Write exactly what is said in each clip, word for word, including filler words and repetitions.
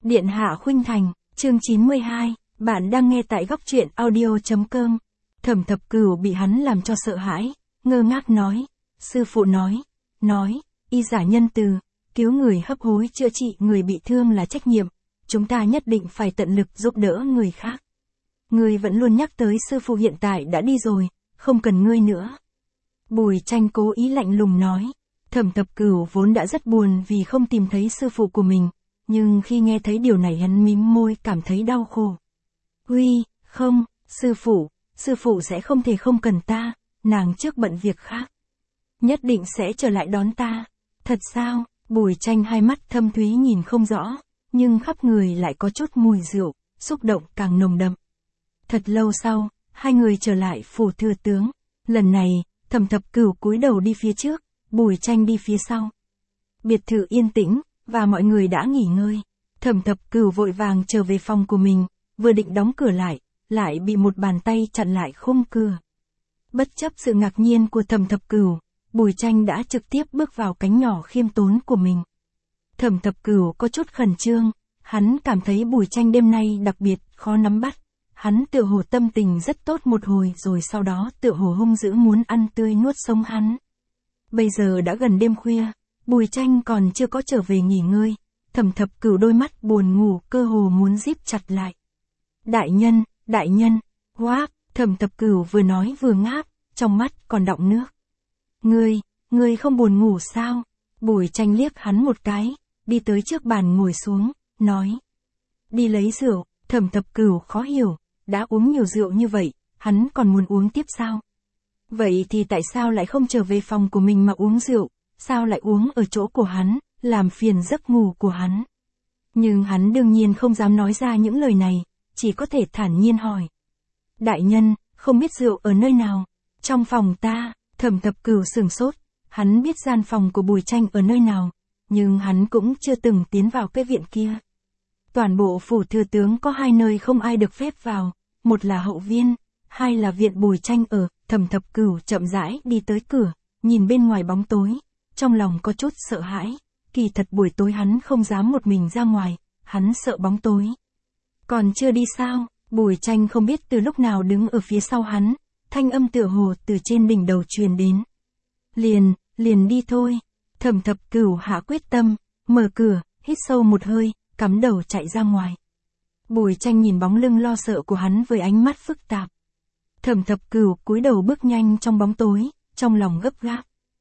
Điện Hạ Khuynh Thành, chương chín mươi hai, bạn đang nghe tại góc truyện audio.com. Thẩm Thập Cửu bị hắn làm cho sợ hãi, ngơ ngác nói, sư phụ nói, nói, y giả nhân từ, cứu người hấp hối chữa trị người bị thương là trách nhiệm, chúng ta nhất định phải tận lực giúp đỡ người khác. Ngươi vẫn luôn nhắc tới sư phụ hiện tại đã đi rồi, không cần ngươi nữa. Bùi Tranh cố ý lạnh lùng nói. Thẩm Thập Cửu vốn đã rất buồn vì không tìm thấy sư phụ của mình, nhưng khi nghe thấy điều này hắn mím môi cảm thấy đau khổ. Uy, không, sư phụ, sư phụ sẽ không thể không cần ta, nàng trước bận việc khác. Nhất định sẽ trở lại đón ta. Thật sao? Bùi Tranh hai mắt thâm thúy nhìn không rõ, nhưng khắp người lại có chút mùi rượu, xúc động càng nồng đậm. Thật lâu sau, hai người trở lại phủ thừa tướng. Lần này, Thẩm Thập Cửu cúi đầu đi phía trước, Bùi Tranh đi phía sau. Biệt thự yên tĩnh, và mọi người đã nghỉ ngơi. Thẩm Thập Cửu vội vàng trở về phòng của mình, vừa định đóng cửa lại, lại bị một bàn tay chặn lại khung cửa. Bất chấp sự ngạc nhiên của Thẩm Thập Cửu, Bùi Tranh đã trực tiếp bước vào cánh nhỏ khiêm tốn của mình. Thẩm Thập Cửu có chút khẩn trương, hắn cảm thấy Bùi Tranh đêm nay đặc biệt khó nắm bắt. Hắn tựa hồ tâm tình rất tốt một hồi rồi sau đó tựa hồ hung dữ muốn ăn tươi nuốt sống hắn. Bây giờ đã gần đêm khuya, Bùi Tranh còn chưa có trở về nghỉ ngơi, Thẩm Thập Cửu đôi mắt buồn ngủ cơ hồ muốn díp chặt lại. Đại nhân, đại nhân, hoác, Thẩm Thập Cửu vừa nói vừa ngáp, trong mắt còn đọng nước. Ngươi, ngươi không buồn ngủ sao? Bùi Tranh liếc hắn một cái, đi tới trước bàn ngồi xuống, nói. Đi lấy rượu. Thẩm Thập Cửu khó hiểu, đã uống nhiều rượu như vậy, hắn còn muốn uống tiếp sao? Vậy thì tại sao lại không trở về phòng của mình mà uống rượu, sao lại uống ở chỗ của hắn, làm phiền giấc ngủ của hắn? Nhưng hắn đương nhiên không dám nói ra những lời này, chỉ có thể thản nhiên hỏi. Đại nhân, không biết rượu ở nơi nào? Trong phòng ta. Thẩm Thập Cửu sửng sốt, hắn biết gian phòng của Bùi Tranh ở nơi nào, nhưng hắn cũng chưa từng tiến vào cái viện kia. Toàn bộ phủ thừa tướng có hai nơi không ai được phép vào, một là hậu viên, hai là viện Bùi Tranh ở. Thẩm Thập Cửu chậm rãi đi tới cửa, nhìn bên ngoài bóng tối, trong lòng có chút sợ hãi, kỳ thật buổi tối hắn không dám một mình ra ngoài, hắn sợ bóng tối. Còn chưa đi sao? Bùi Tranh không biết từ lúc nào đứng ở phía sau hắn, thanh âm tựa hồ từ trên đỉnh đầu truyền đến. Liền, liền đi thôi. Thẩm Thập Cửu hạ quyết tâm, mở cửa, hít sâu một hơi, cắm đầu chạy ra ngoài. Bùi Tranh nhìn bóng lưng lo sợ của hắn với ánh mắt phức tạp. Thẩm Thập Cửu cúi đầu bước nhanh trong bóng tối, trong lòng gấp gáp.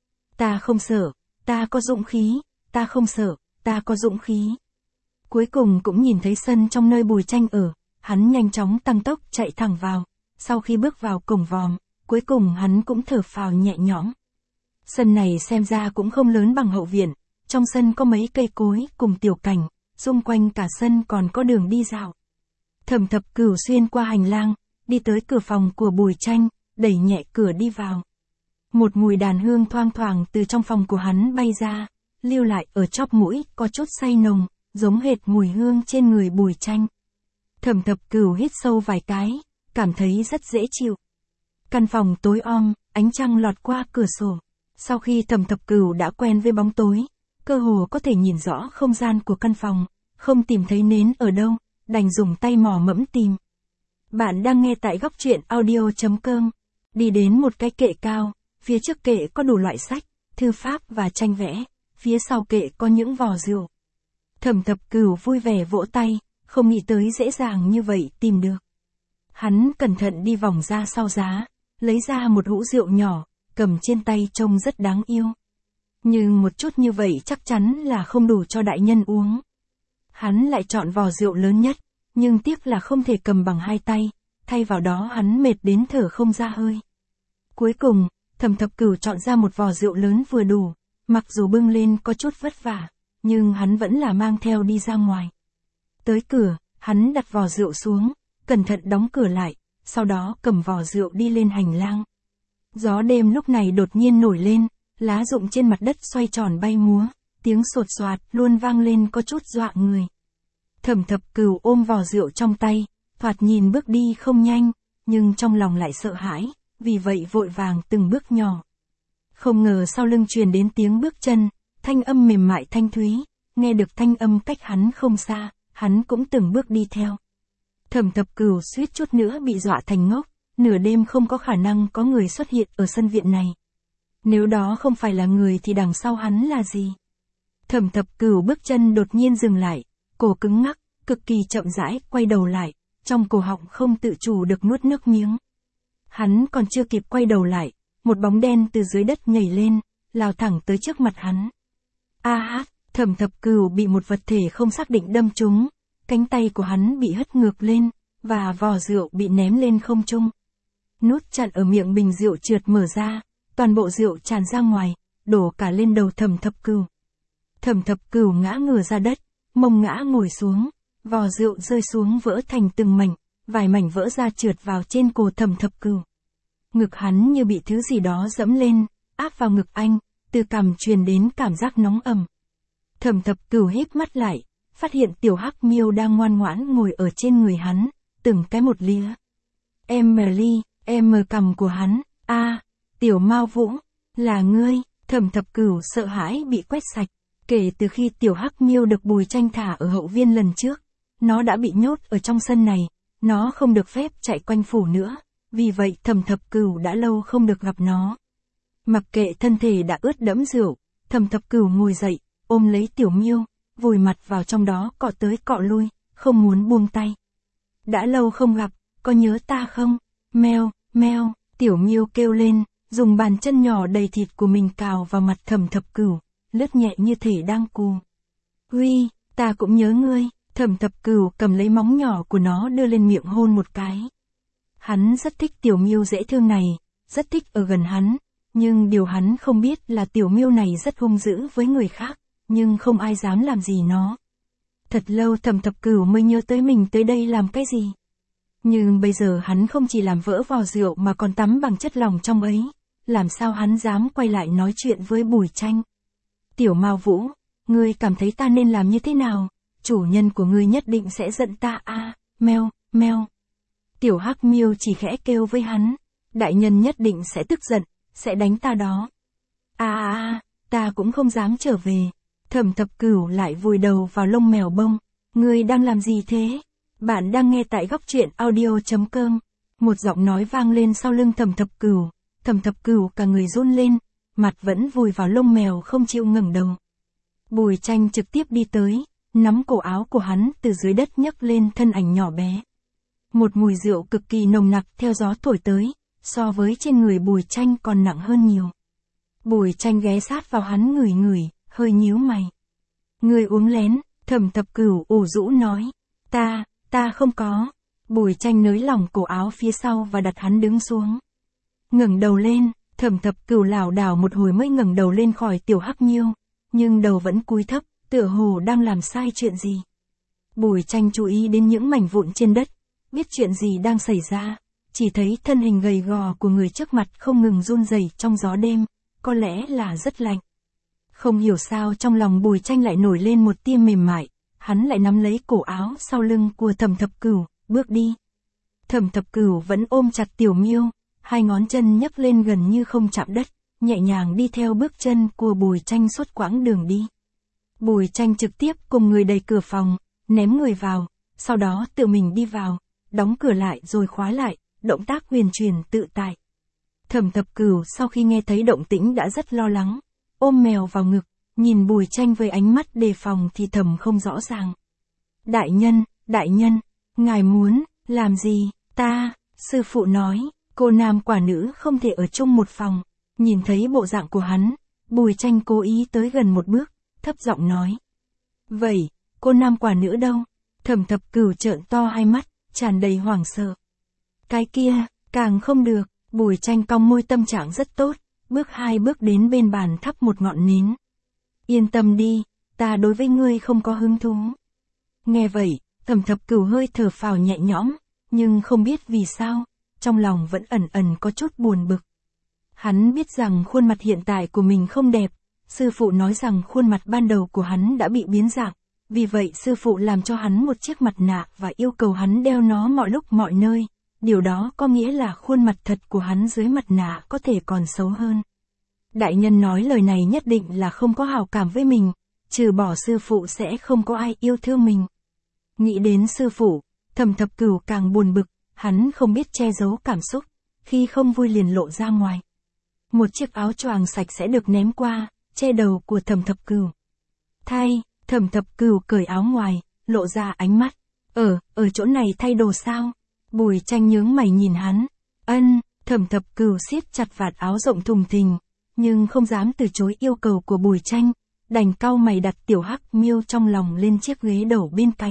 Ta không sợ, ta có dũng khí, ta không sợ, ta có dũng khí. Cuối cùng cũng nhìn thấy sân trong nơi Bùi Tranh ở, hắn nhanh chóng tăng tốc chạy thẳng vào, sau khi bước vào cổng vòm, cuối cùng hắn cũng thở phào nhẹ nhõm. Sân này xem ra cũng không lớn bằng hậu viện, trong sân có mấy cây cối cùng tiểu cảnh, xung quanh cả sân còn có đường đi dạo. Thẩm Thập Cửu xuyên qua hành lang, đi tới cửa phòng của Bùi Tranh, đẩy nhẹ cửa đi vào. Một mùi đàn hương thoang thoảng từ trong phòng của hắn bay ra, lưu lại ở chóp mũi, có chút say nồng, giống hệt mùi hương trên người Bùi Tranh. Thẩm Thập Cửu hít sâu vài cái, cảm thấy rất dễ chịu. Căn phòng tối om, ánh trăng lọt qua cửa sổ. Sau khi Thẩm Thập Cửu đã quen với bóng tối, cơ hồ có thể nhìn rõ không gian của căn phòng, không tìm thấy nến ở đâu, đành dùng tay mò mẫm tìm. Bạn đang nghe tại góc truyện audio.com. Đi đến một cái kệ cao, phía trước kệ có đủ loại sách, thư pháp và tranh vẽ, phía sau kệ có những vò rượu. Thẩm Thập Cửu vui vẻ vỗ tay, không nghĩ tới dễ dàng như vậy tìm được. Hắn cẩn thận đi vòng ra sau giá, lấy ra một hũ rượu nhỏ, cầm trên tay trông rất đáng yêu. Nhưng một chút như vậy chắc chắn là không đủ cho đại nhân uống. Hắn lại chọn vò rượu lớn nhất, nhưng tiếc là không thể cầm bằng hai tay, thay vào đó hắn mệt đến thở không ra hơi. Cuối cùng, Thẩm Thập Cửu chọn ra một vò rượu lớn vừa đủ, mặc dù bưng lên có chút vất vả, nhưng hắn vẫn là mang theo đi ra ngoài. Tới cửa, hắn đặt vò rượu xuống, cẩn thận đóng cửa lại, sau đó cầm vò rượu đi lên hành lang. Gió đêm lúc này đột nhiên nổi lên, lá rụng trên mặt đất xoay tròn bay múa, tiếng sột soạt luôn vang lên có chút dọa người. Thẩm Thập Cửu ôm vò rượu trong tay, thoạt nhìn bước đi không nhanh, nhưng trong lòng lại sợ hãi, vì vậy vội vàng từng bước nhỏ. Không ngờ sau lưng truyền đến tiếng bước chân, thanh âm mềm mại thanh thúy, nghe được thanh âm cách hắn không xa, hắn cũng từng bước đi theo. Thẩm Thập Cửu suýt chút nữa bị dọa thành ngốc, nửa đêm không có khả năng có người xuất hiện ở sân viện này. Nếu đó không phải là người thì đằng sau hắn là gì? Thẩm Thập Cửu bước chân đột nhiên dừng lại, cổ cứng ngắc, cực kỳ chậm rãi quay đầu lại, trong cổ họng không tự chủ được nuốt nước miếng. Hắn còn chưa kịp quay đầu lại, một bóng đen từ dưới đất nhảy lên, lao thẳng tới trước mặt hắn. A hát, Thẩm Thập Cửu bị một vật thể không xác định đâm trúng, cánh tay của hắn bị hất ngược lên, và vò rượu bị ném lên không trung. Nút chặn ở miệng bình rượu trượt mở ra, toàn bộ rượu tràn ra ngoài, đổ cả lên đầu Thẩm Thập Cửu. Thẩm Thập Cửu ngã ngửa ra đất, mông ngã ngồi xuống, vò rượu rơi xuống vỡ thành từng mảnh, vài mảnh vỡ ra trượt vào trên cổ Thẩm Thập Cửu. Ngực hắn như bị thứ gì đó dẫm lên, áp vào ngực anh, từ cằm truyền đến cảm giác nóng ẩm. Thẩm Thập Cửu híp mắt lại, phát hiện tiểu hắc miêu đang ngoan ngoãn ngồi ở trên người hắn, từng cái một lía. Emily, em mờ cằm của hắn, a, tiểu Mao Vũ, là ngươi. Thẩm Thập Cửu sợ hãi bị quét sạch. Kể từ khi tiểu hắc miêu được Bùi Tranh thả ở hậu viên lần trước, nó đã bị nhốt ở trong sân này, nó không được phép chạy quanh phủ nữa, vì vậy Thẩm Thập Cửu đã lâu không được gặp nó. Mặc kệ thân thể đã ướt đẫm rượu, Thẩm Thập Cửu ngồi dậy, ôm lấy tiểu miêu, vùi mặt vào trong đó cọ tới cọ lui, không muốn buông tay. Đã lâu không gặp, có nhớ ta không? Meo, meo, tiểu miêu kêu lên, dùng bàn chân nhỏ đầy thịt của mình cào vào mặt Thẩm Thập Cửu, lướt nhẹ như thể đang cù. Huy, ta cũng nhớ ngươi. Thẩm Thập Cửu cầm lấy móng nhỏ của nó đưa lên miệng hôn một cái. Hắn rất thích tiểu miêu dễ thương này, rất thích ở gần hắn, nhưng điều hắn không biết là tiểu miêu này rất hung dữ với người khác, nhưng không ai dám làm gì nó. Thật lâu Thẩm Thập Cửu mới nhớ tới mình tới đây làm cái gì. Nhưng bây giờ hắn không chỉ làm vỡ vò rượu mà còn tắm bằng chất lỏng trong ấy, làm sao hắn dám quay lại nói chuyện với Bùi Tranh. Tiểu Mao Vũ, ngươi cảm thấy ta nên làm như thế nào? Chủ nhân của ngươi nhất định sẽ giận ta a, à, meo, meo. Tiểu hắc miêu chỉ khẽ kêu với hắn, đại nhân nhất định sẽ tức giận, sẽ đánh ta đó. A a a, ta cũng không dám trở về. Thẩm Thập Cửu lại vùi đầu vào lông mèo bông. Ngươi đang làm gì thế? Bạn đang nghe tại góc truyện audio chấm com. Một giọng nói vang lên sau lưng Thẩm Thập Cửu. Thẩm Thập Cửu cả người run lên, mặt vẫn vùi vào lông mèo không chịu ngẩng đầu. Bùi Tranh trực tiếp đi tới, nắm cổ áo của hắn từ dưới đất nhấc lên thân ảnh nhỏ bé. Một mùi rượu cực kỳ nồng nặc theo gió thổi tới, so với trên người Bùi Tranh còn nặng hơn nhiều. Bùi Tranh ghé sát vào hắn ngửi ngửi, hơi nhíu mày. Ngươi uống lén, Thẩm Thập Cửu ủ rũ nói. Ta, ta không có. Bùi Tranh nới lỏng cổ áo phía sau và đặt hắn đứng xuống. Ngẩng đầu lên, Thẩm Thập Cửu lảo đảo một hồi mới ngẩng đầu lên khỏi tiểu hắc miêu, nhưng đầu vẫn cúi thấp, tựa hồ đang làm sai chuyện gì. Bùi Tranh chú ý đến những mảnh vụn trên đất, biết chuyện gì đang xảy ra, chỉ thấy thân hình gầy gò của người trước mặt không ngừng run rẩy trong gió đêm, có lẽ là rất lạnh. Không hiểu sao trong lòng Bùi Tranh lại nổi lên một tia mềm mại, hắn lại nắm lấy cổ áo sau lưng của Thẩm Thập Cửu, bước đi. Thẩm Thập Cửu vẫn ôm chặt tiểu miêu, hai ngón chân nhấc lên gần như không chạm đất, nhẹ nhàng đi theo bước chân của Bùi Tranh suốt quãng đường đi. Bùi Tranh trực tiếp cùng người đẩy cửa phòng, ném người vào, sau đó tự mình đi vào, đóng cửa lại rồi khóa lại, động tác huyền chuyển tự tại. Thẩm Thập Cửu sau khi nghe thấy động tĩnh đã rất lo lắng, ôm mèo vào ngực, nhìn Bùi Tranh với ánh mắt đề phòng thì thầm không rõ ràng. Đại nhân, đại nhân, ngài muốn, làm gì? Ta, sư phụ nói, cô nam quả nữ không thể ở chung một phòng. Nhìn thấy bộ dạng của hắn, Bùi Tranh cố ý tới gần một bước, thấp giọng nói. Vậy, cô nam quả nữ đâu? Thẩm Thập Cửu trợn to hai mắt, tràn đầy hoảng sợ. Cái kia, càng không được. Bùi Tranh cong môi, tâm trạng rất tốt, bước hai bước đến bên bàn thắp một ngọn nến. Yên tâm đi, ta đối với ngươi không có hứng thú. Nghe vậy, Thẩm Thập Cửu hơi thở phào nhẹ nhõm, nhưng không biết vì sao, trong lòng vẫn ẩn ẩn có chút buồn bực. Hắn biết rằng khuôn mặt hiện tại của mình không đẹp, sư phụ nói rằng khuôn mặt ban đầu của hắn đã bị biến dạng, vì vậy sư phụ làm cho hắn một chiếc mặt nạ và yêu cầu hắn đeo nó mọi lúc mọi nơi. Điều đó có nghĩa là khuôn mặt thật của hắn dưới mặt nạ có thể còn xấu hơn. Đại nhân nói lời này nhất định là không có hảo cảm với mình, trừ bỏ sư phụ sẽ không có ai yêu thương mình. Nghĩ đến sư phụ, Thẩm Thập Cửu càng buồn bực, hắn không biết che giấu cảm xúc, khi không vui liền lộ ra ngoài. Một chiếc áo choàng sạch sẽ được ném qua, che đầu của Thẩm Thập Cửu. Thay, Thẩm Thập Cửu cởi áo ngoài, lộ ra ánh mắt. Ở, ở chỗ này thay đồ sao? Bùi Tranh nhướng mày nhìn hắn. Ân, Thẩm Thập Cửu siết chặt vạt áo rộng thùng thình, nhưng không dám từ chối yêu cầu của Bùi Tranh, đành cau mày đặt tiểu Hắc Miêu trong lòng lên chiếc ghế đầu bên cạnh.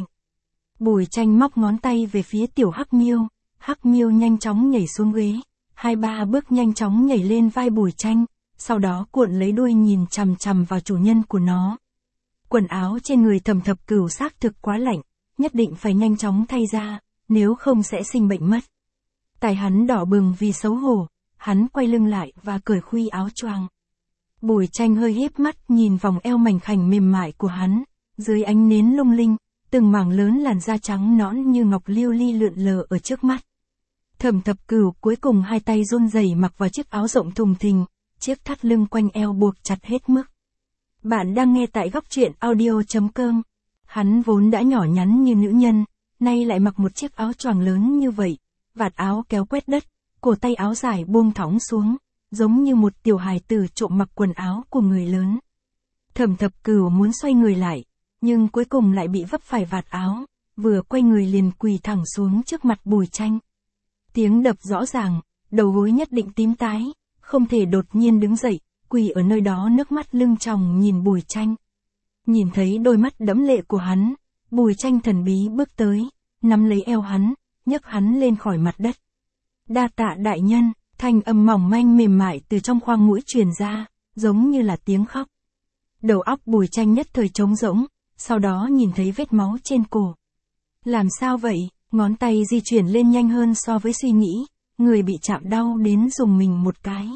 Bùi Tranh móc ngón tay về phía tiểu Hắc Miêu, Hắc Miêu nhanh chóng nhảy xuống ghế, hai ba bước nhanh chóng nhảy lên vai Bùi Tranh, sau đó cuộn lấy đuôi nhìn chằm chằm vào chủ nhân của nó. Quần áo trên người Thẩm Thập Cửu xác thực quá lạnh, nhất định phải nhanh chóng thay ra, nếu không sẽ sinh bệnh mất. Tai hắn đỏ bừng vì xấu hổ, hắn quay lưng lại và cởi khuy áo choàng. Bùi Tranh hơi híp mắt nhìn vòng eo mảnh khảnh mềm mại của hắn, dưới ánh nến lung linh, từng mảng lớn làn da trắng nõn như ngọc liêu li lượn lờ ở trước mắt. Thẩm Thập Cửu cuối cùng hai tay run rẩy mặc vào chiếc áo rộng thùng thình, chiếc thắt lưng quanh eo buộc chặt hết mức. Bạn đang nghe tại góc truyện audio chấm com. Hắn vốn đã nhỏ nhắn như nữ nhân, nay lại mặc một chiếc áo choàng lớn như vậy, vạt áo kéo quét đất, cổ tay áo dài buông thõng xuống, giống như một tiểu hài tử trộm mặc quần áo của người lớn. Thẩm Thập Cửu muốn xoay người lại, nhưng cuối cùng lại bị vấp phải vạt áo, vừa quay người liền quỳ thẳng xuống trước mặt Bùi Tranh. Tiếng đập rõ ràng, đầu gối nhất định tím tái, không thể đột nhiên đứng dậy, quỳ ở nơi đó nước mắt lưng tròng nhìn Bùi Tranh. Nhìn thấy đôi mắt đẫm lệ của hắn, Bùi Tranh thần bí bước tới, nắm lấy eo hắn, nhấc hắn lên khỏi mặt đất. Đa tạ đại nhân, thanh âm mỏng manh mềm mại từ trong khoang mũi truyền ra, giống như là tiếng khóc. Đầu óc Bùi Tranh nhất thời trống rỗng, sau đó nhìn thấy vết máu trên cổ. Làm sao vậy? Ngón tay di chuyển lên nhanh hơn so với suy nghĩ, người bị chạm đau đến dùng mình một cái.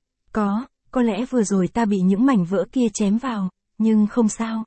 Có, có lẽ vừa rồi ta bị những mảnh vỡ kia chém vào, nhưng không sao.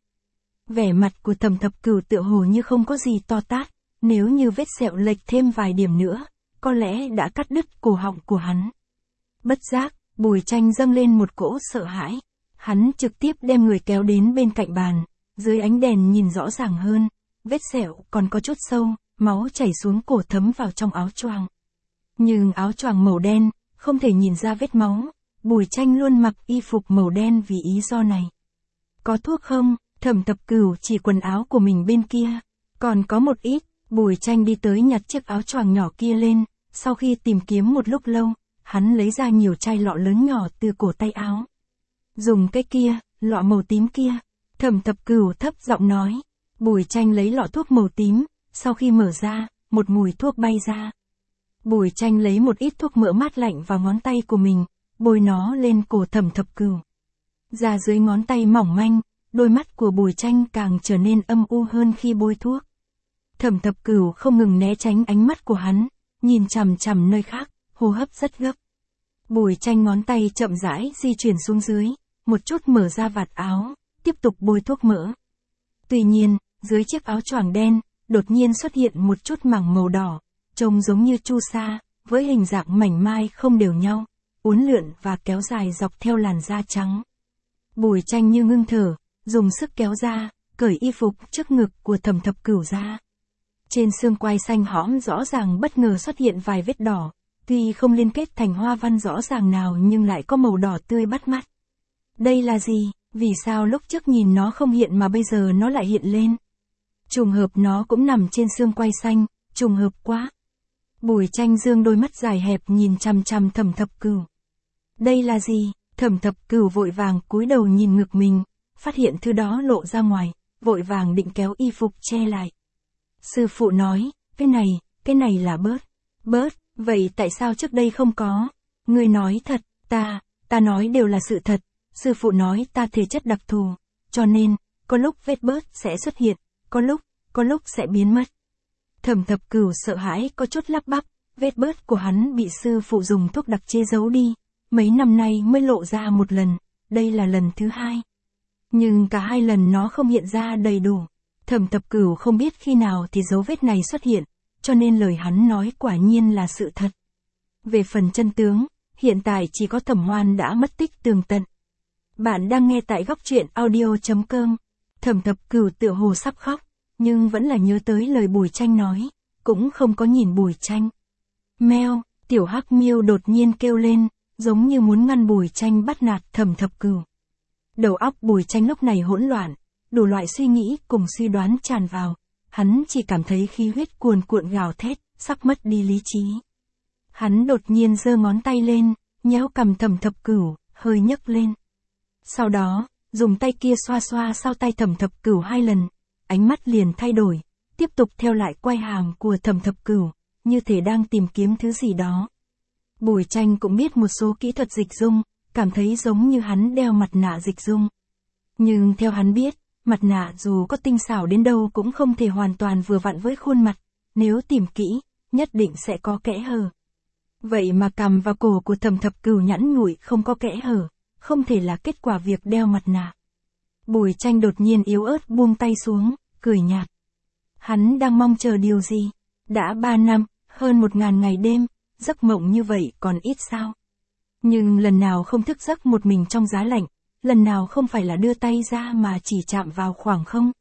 Vẻ mặt của Thẩm Thập Cửu tựa hồ như không có gì to tát, nếu như vết sẹo lệch thêm vài điểm nữa, có lẽ đã cắt đứt cổ họng của hắn. Bất giác, Bùi Tranh dâng lên một cỗ sợ hãi, hắn trực tiếp đem người kéo đến bên cạnh bàn, dưới ánh đèn nhìn rõ ràng hơn, vết sẹo còn có chút sâu, máu chảy xuống cổ thấm vào trong áo choàng. Nhưng áo choàng màu đen, không thể nhìn ra vết máu, Bùi Tranh luôn mặc y phục màu đen vì ý do này. Có thuốc không? Thẩm Thập Cửu chỉ quần áo của mình bên kia, còn có một ít. Bùi Tranh đi tới nhặt chiếc áo choàng nhỏ kia lên, sau khi tìm kiếm một lúc lâu, hắn lấy ra nhiều chai lọ lớn nhỏ từ cổ tay áo. Dùng cái kia, lọ màu tím kia, Thẩm Thập Cửu thấp giọng nói. Bùi Tranh lấy lọ thuốc màu tím, sau khi mở ra, một mùi thuốc bay ra. Bùi Tranh lấy một ít thuốc mỡ mát lạnh vào ngón tay của mình, bôi nó lên cổ Thẩm Thập Cửu. Ra dưới ngón tay mỏng manh, đôi mắt của Bùi Tranh càng trở nên âm u hơn khi bôi thuốc. Thẩm Thập Cửu không ngừng né tránh ánh mắt của hắn, nhìn chằm chằm nơi khác, hô hấp rất gấp. Bùi Tranh ngón tay chậm rãi di chuyển xuống dưới, một chút mở ra vạt áo, tiếp tục bôi thuốc mỡ. Tuy nhiên, dưới chiếc áo choàng đen, đột nhiên xuất hiện một chút mảng màu đỏ, trông giống như chu sa, với hình dạng mảnh mai không đều nhau, uốn lượn và kéo dài dọc theo làn da trắng. Bùi Tranh như ngưng thở, dùng sức kéo ra, cởi y phục trước ngực của Thẩm Thập Cửu ra. Trên xương quai xanh hõm rõ ràng bất ngờ xuất hiện vài vết đỏ, tuy không liên kết thành hoa văn rõ ràng nào nhưng lại có màu đỏ tươi bắt mắt. Đây là gì? Vì sao lúc trước nhìn nó không hiện mà bây giờ nó lại hiện lên? Trùng hợp nó cũng nằm trên xương quai xanh, trùng hợp quá. Bùi Tranh dương đôi mắt dài hẹp nhìn chằm chằm Thẩm Thập Cửu. Đây là gì? Thẩm Thập Cửu vội vàng cúi đầu nhìn ngực mình, phát hiện thứ đó lộ ra ngoài, vội vàng định kéo y phục che lại. Sư phụ nói, cái này, cái này là bớt. Bớt, vậy tại sao trước đây không có? Ngươi nói thật, ta, ta nói đều là sự thật. Sư phụ nói ta thể chất đặc thù, cho nên, có lúc vết bớt sẽ xuất hiện, có lúc, có lúc sẽ biến mất. Thẩm Thập Cửu sợ hãi có chút lắp bắp, vết bớt của hắn bị sư phụ dùng thuốc đặc chế giấu đi, mấy năm nay mới lộ ra một lần, đây là lần thứ hai. Nhưng cả hai lần nó không hiện ra đầy đủ. Thẩm Thập Cửu không biết khi nào thì dấu vết này xuất hiện, cho nên lời hắn nói quả nhiên là sự thật. Về phần chân tướng, hiện tại chỉ có Thẩm Hoan đã mất tích tường tận. Bạn đang nghe tại góc truyện audio chấm com. Thẩm Thập Cửu tựa hồ sắp khóc, nhưng vẫn là nhớ tới lời Bùi Tranh nói, cũng không có nhìn Bùi Tranh. Meo, tiểu hắc miêu đột nhiên kêu lên, giống như muốn ngăn Bùi Tranh bắt nạt Thẩm Thập Cửu. Đầu óc Bùi Tranh lúc này hỗn loạn, đủ loại suy nghĩ cùng suy đoán tràn vào, hắn chỉ cảm thấy khí huyết cuồn cuộn gào thét, sắp mất đi lý trí. Hắn đột nhiên giơ ngón tay lên, nhéo cằm Thẩm Thập Cửu, hơi nhấc lên. Sau đó, dùng tay kia xoa xoa sau tay Thẩm Thập Cửu hai lần, ánh mắt liền thay đổi, tiếp tục theo lại quai hàm của Thẩm Thập Cửu, như thể đang tìm kiếm thứ gì đó. Bùi Tranh cũng biết một số kỹ thuật dịch dung, cảm thấy giống như hắn đeo mặt nạ dịch dung. Nhưng theo hắn biết, mặt nạ dù có tinh xảo đến đâu cũng không thể hoàn toàn vừa vặn với khuôn mặt, nếu tìm kỹ, nhất định sẽ có kẽ hở. Vậy mà cằm và cổ của Thẩm Thập Cửu nhẵn nhụi không có kẽ hở, không thể là kết quả việc đeo mặt nạ. Bùi Tranh đột nhiên yếu ớt buông tay xuống, cười nhạt. Hắn đang mong chờ điều gì? Đã ba năm, hơn một ngàn ngày đêm, giấc mộng như vậy còn ít sao? Nhưng lần nào không thức giấc một mình trong giá lạnh, lần nào không phải là đưa tay ra mà chỉ chạm vào khoảng không?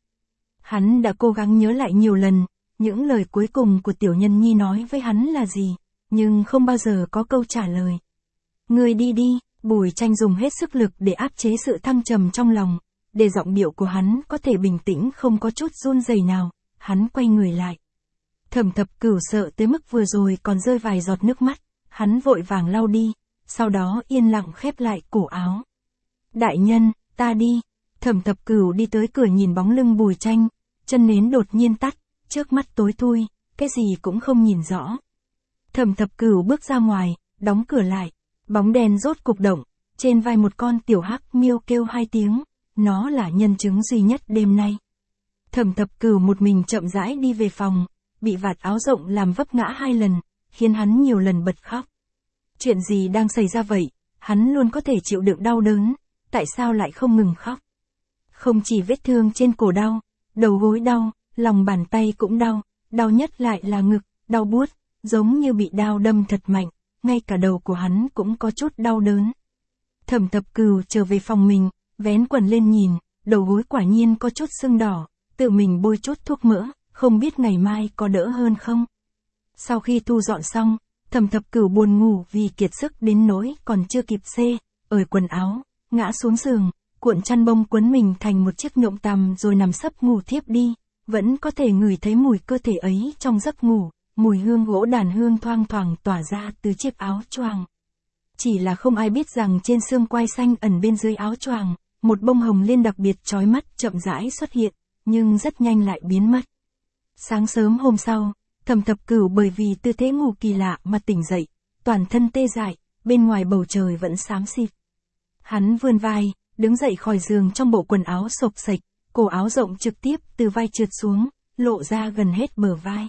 Hắn đã cố gắng nhớ lại nhiều lần, những lời cuối cùng của Tiểu Nhân Nhi nói với hắn là gì, nhưng không bao giờ có câu trả lời. Ngươi đi đi, Bùi Tranh dùng hết sức lực để áp chế sự thăng trầm trong lòng, để giọng điệu của hắn có thể bình tĩnh không có chút run rẩy nào, hắn quay người lại. Thẩm Thập Cửu sợ tới mức vừa rồi còn rơi vài giọt nước mắt, hắn vội vàng lau đi, sau đó yên lặng khép lại cổ áo. Đại nhân, ta đi. Thẩm Thập Cửu đi tới cửa nhìn bóng lưng Bùi Tranh, chân nến đột nhiên tắt, trước mắt tối thui, cái gì cũng không nhìn rõ. Thẩm Thập Cửu bước ra ngoài, đóng cửa lại, bóng đèn rốt cục động, trên vai một con tiểu hắc miêu kêu hai tiếng, nó là nhân chứng duy nhất đêm nay. Thẩm Thập Cửu một mình chậm rãi đi về phòng, bị vạt áo rộng làm vấp ngã hai lần, khiến hắn nhiều lần bật khóc. Chuyện gì đang xảy ra vậy? Hắn luôn có thể chịu đựng đau đớn, tại sao lại không ngừng khóc? Không chỉ vết thương trên cổ đau, đầu gối đau, lòng bàn tay cũng đau, đau nhất lại là ngực, đau buốt, giống như bị đao đâm thật mạnh, ngay cả đầu của hắn cũng có chút đau đớn. Thẩm Thập Cửu trở về phòng mình, vén quần lên nhìn, đầu gối quả nhiên có chút sưng đỏ, tự mình bôi chút thuốc mỡ, không biết ngày mai có đỡ hơn không. Sau khi thu dọn xong, Thẩm Thập Cửu buồn ngủ vì kiệt sức đến nỗi còn chưa kịp xê, ởi quần áo, ngã xuống giường, cuộn chăn bông quấn mình thành một chiếc nhộng tằm rồi nằm sấp ngủ thiếp đi, vẫn có thể ngửi thấy mùi cơ thể ấy trong giấc ngủ, mùi hương gỗ đàn hương thoang thoảng tỏa ra từ chiếc áo choàng. Chỉ là không ai biết rằng trên xương quai xanh ẩn bên dưới áo choàng, một bông hồng liên đặc biệt chói mắt chậm rãi xuất hiện, nhưng rất nhanh lại biến mất. Sáng sớm hôm sau, Thẩm Thập Cửu bởi vì tư thế ngủ kỳ lạ mà tỉnh dậy, toàn thân tê dại, bên ngoài bầu trời vẫn xám xịt. Hắn vươn vai, đứng dậy khỏi giường trong bộ quần áo xộc xệch, cổ áo rộng trực tiếp từ vai trượt xuống, lộ ra gần hết bờ vai.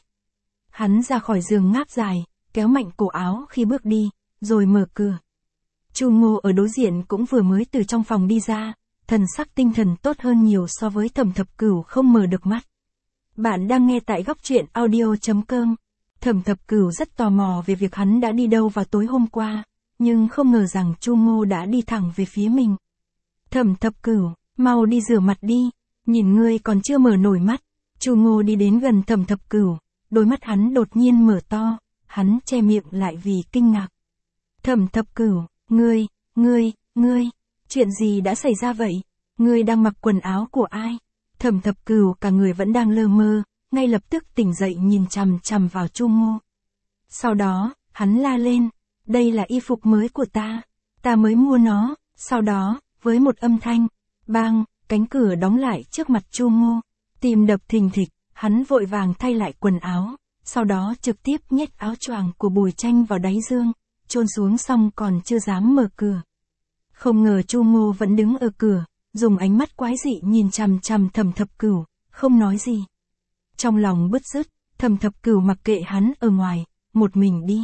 Hắn ra khỏi giường ngáp dài, kéo mạnh cổ áo khi bước đi, rồi mở cửa. Chu Ngô ở đối diện cũng vừa mới từ trong phòng đi ra, thần sắc tinh thần tốt hơn nhiều so với Thẩm Thập Cửu không mở được mắt. Bạn đang nghe tại góc truyện audio chấm com. Thẩm Thập Cửu rất tò mò về việc hắn đã đi đâu vào tối hôm qua, nhưng không ngờ rằng Chu Ngô đã đi thẳng về phía mình. Thẩm Thập Cửu, mau đi rửa mặt đi, nhìn ngươi còn chưa mở nổi mắt. Chu Ngô đi đến gần Thẩm Thập Cửu, đôi mắt hắn đột nhiên mở to, hắn che miệng lại vì kinh ngạc. Thẩm Thập Cửu, ngươi, ngươi, ngươi, chuyện gì đã xảy ra vậy? Ngươi đang mặc quần áo của ai? Thẩm Thập Cửu cả người vẫn đang lơ mơ, ngay lập tức tỉnh dậy nhìn chằm chằm vào Chu Ngô. Sau đó, hắn la lên, đây là y phục mới của ta, ta mới mua nó. Sau đó, với một âm thanh, bang, cánh cửa đóng lại trước mặt Chu Ngô, tim đập thình thịch, hắn vội vàng thay lại quần áo, sau đó trực tiếp nhét áo choàng của Bùi Tranh vào đáy giường, chôn xuống xong còn chưa dám mở cửa. Không ngờ Chu Ngô vẫn đứng ở cửa, dùng ánh mắt quái dị nhìn chằm chằm Thẩm Thập Cửu, không nói gì. Trong lòng bứt rứt, Thẩm Thập Cửu mặc kệ hắn ở ngoài, một mình đi.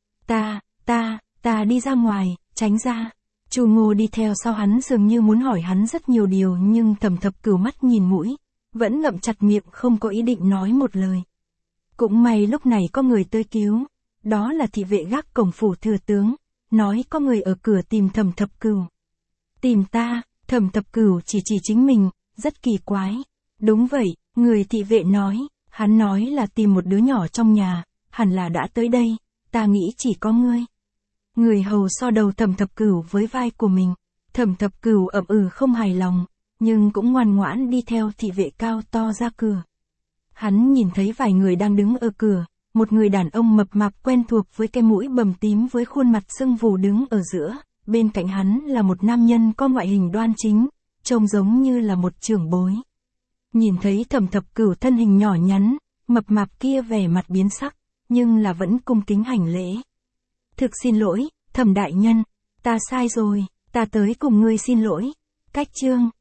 Ta, ta, ta đi ra ngoài, tránh ra. Chu Ngô đi theo sau hắn dường như muốn hỏi hắn rất nhiều điều nhưng Thẩm Thập Cửu mắt nhìn mũi, vẫn ngậm chặt miệng không có ý định nói một lời. Cũng may lúc này có người tới cứu, đó là thị vệ gác cổng phủ thừa tướng, nói có người ở cửa tìm Thẩm Thập Cửu. Tìm ta? Thẩm Thập Cửu chỉ chỉ chính mình, rất kỳ quái. Đúng vậy, Người thị vệ nói, hắn nói là tìm một đứa nhỏ trong nhà, hẳn là đã tới đây, ta nghĩ chỉ có ngươi. Người hầu so đầu Thẩm Thập Cửu với vai của mình, Thẩm Thập Cửu ậm ừ không hài lòng, nhưng cũng ngoan ngoãn đi theo thị vệ cao to ra cửa. Hắn nhìn thấy vài người đang đứng ở cửa, một người đàn ông mập mạp quen thuộc với cái mũi bầm tím với khuôn mặt sưng vù đứng ở giữa, bên cạnh hắn là một nam nhân có ngoại hình đoan chính, trông giống như là một trưởng bối. Nhìn thấy Thẩm Thập Cửu thân hình nhỏ nhắn, mập mạp kia vẻ mặt biến sắc, nhưng là vẫn cung kính hành lễ. Thực xin lỗi, Thẩm đại nhân, ta sai rồi, ta tới cùng ngươi xin lỗi. Cách chương